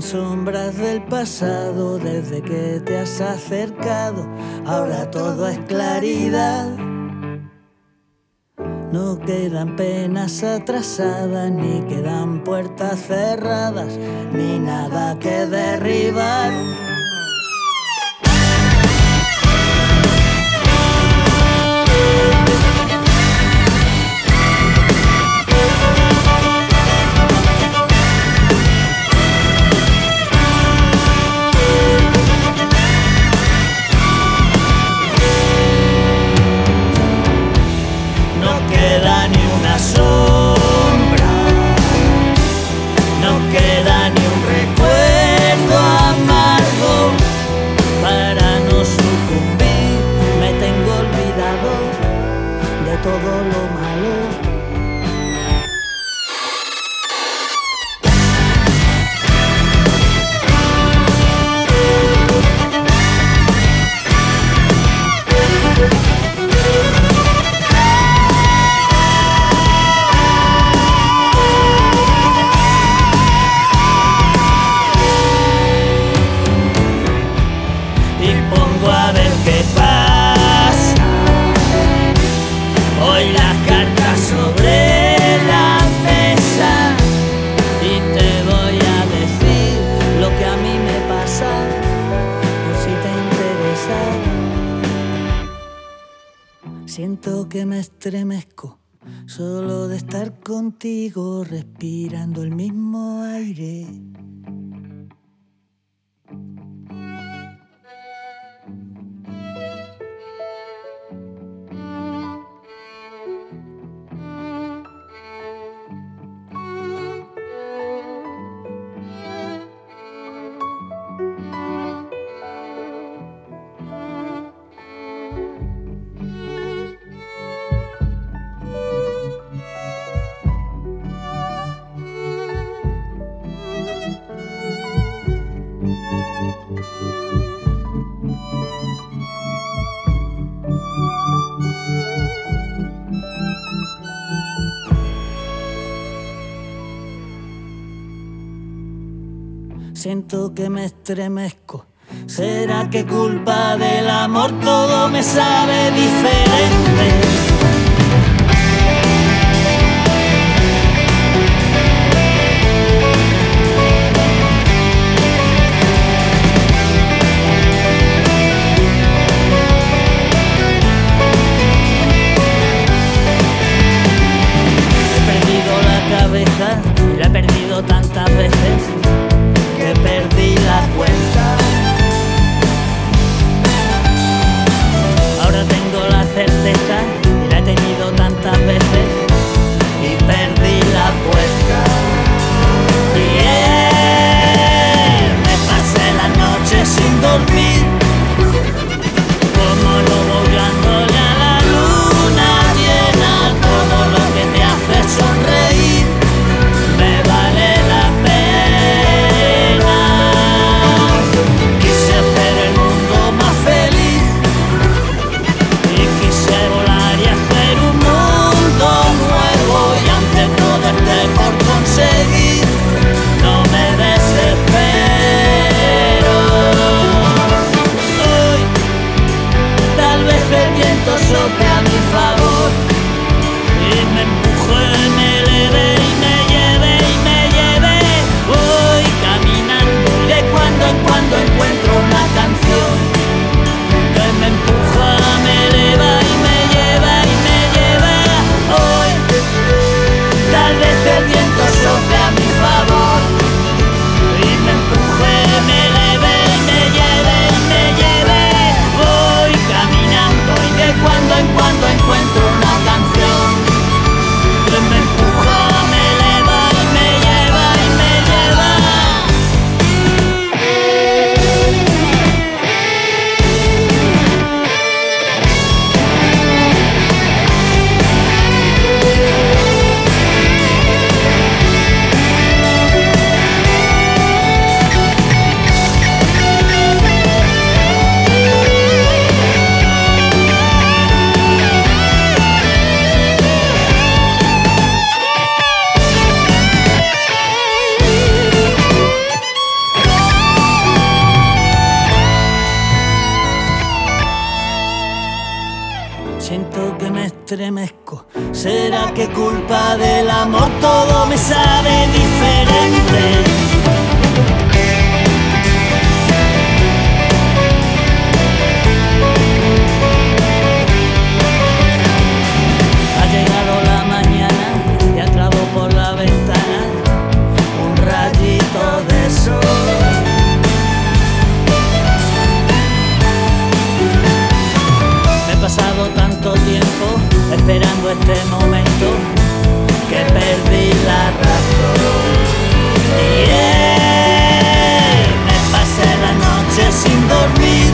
sombras del pasado desde que te has acercado. Ahora todo es claridad. No quedan penas atrasadas, ni quedan puertas cerradas, ni nada que derribar. Sombra, no queda ni un recuerdo amargo para no sucumbir. Me tengo olvidado de todo lo malo. Siento que me estremezco solo de estar contigo, respirando el mismo aire. Siento que me estremezco. ¿Será que culpa del amor todo me sabe diferente? He perdido la cabeza y la he perdido tantas veces que perdí la cuenta. Ahora tengo la certeza y la he tenido tantas veces y perdí la apuesta. Me pasé la noche sin dormir, como lobo dándole a la luna llena. Todo lo que te hace sonreír me vale la pena. Quise hacer el mundo más feliz y quise volar y hacer un mundo nuevo, y aunque todo esté por conseguir, no me desespero. Hoy tal vez el viento sople a mi favor y me empuje, me eleve y me lleve. Voy caminando y de cuando en cuando encuentro una canción que me empuja, me eleva y me lleva. Hoy tal vez el viento sople a mi favor y me empuje, me eleve y me lleve. Voy caminando y de cuando en cuando encuentro una canción que me empuja, me eleva y me lleva. Siento que me estremezco. ¿Será que culpa del amor todo me sabe diferente? Ha llegado la mañana y ha entrado por la ventana un rayito de sol. Me he pasado tanto tiempo esperando este momento que perdí la razón. Me pasé la noche sin dormir,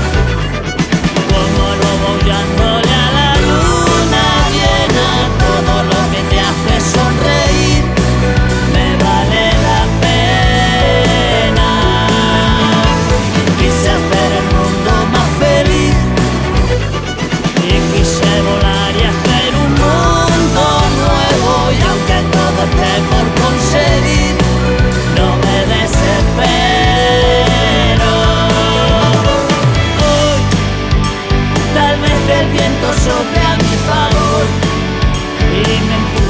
como lobo huyándole a la luna llena. Todo lo que te hace sonreír me vale la pena. Quise hacer el mundo más feliz y quise volar y hacer un mundo nuevo. Y aunque todo esté por conseguir, no me desespero. Hoy tal vez el viento sople a mi favor y me empuja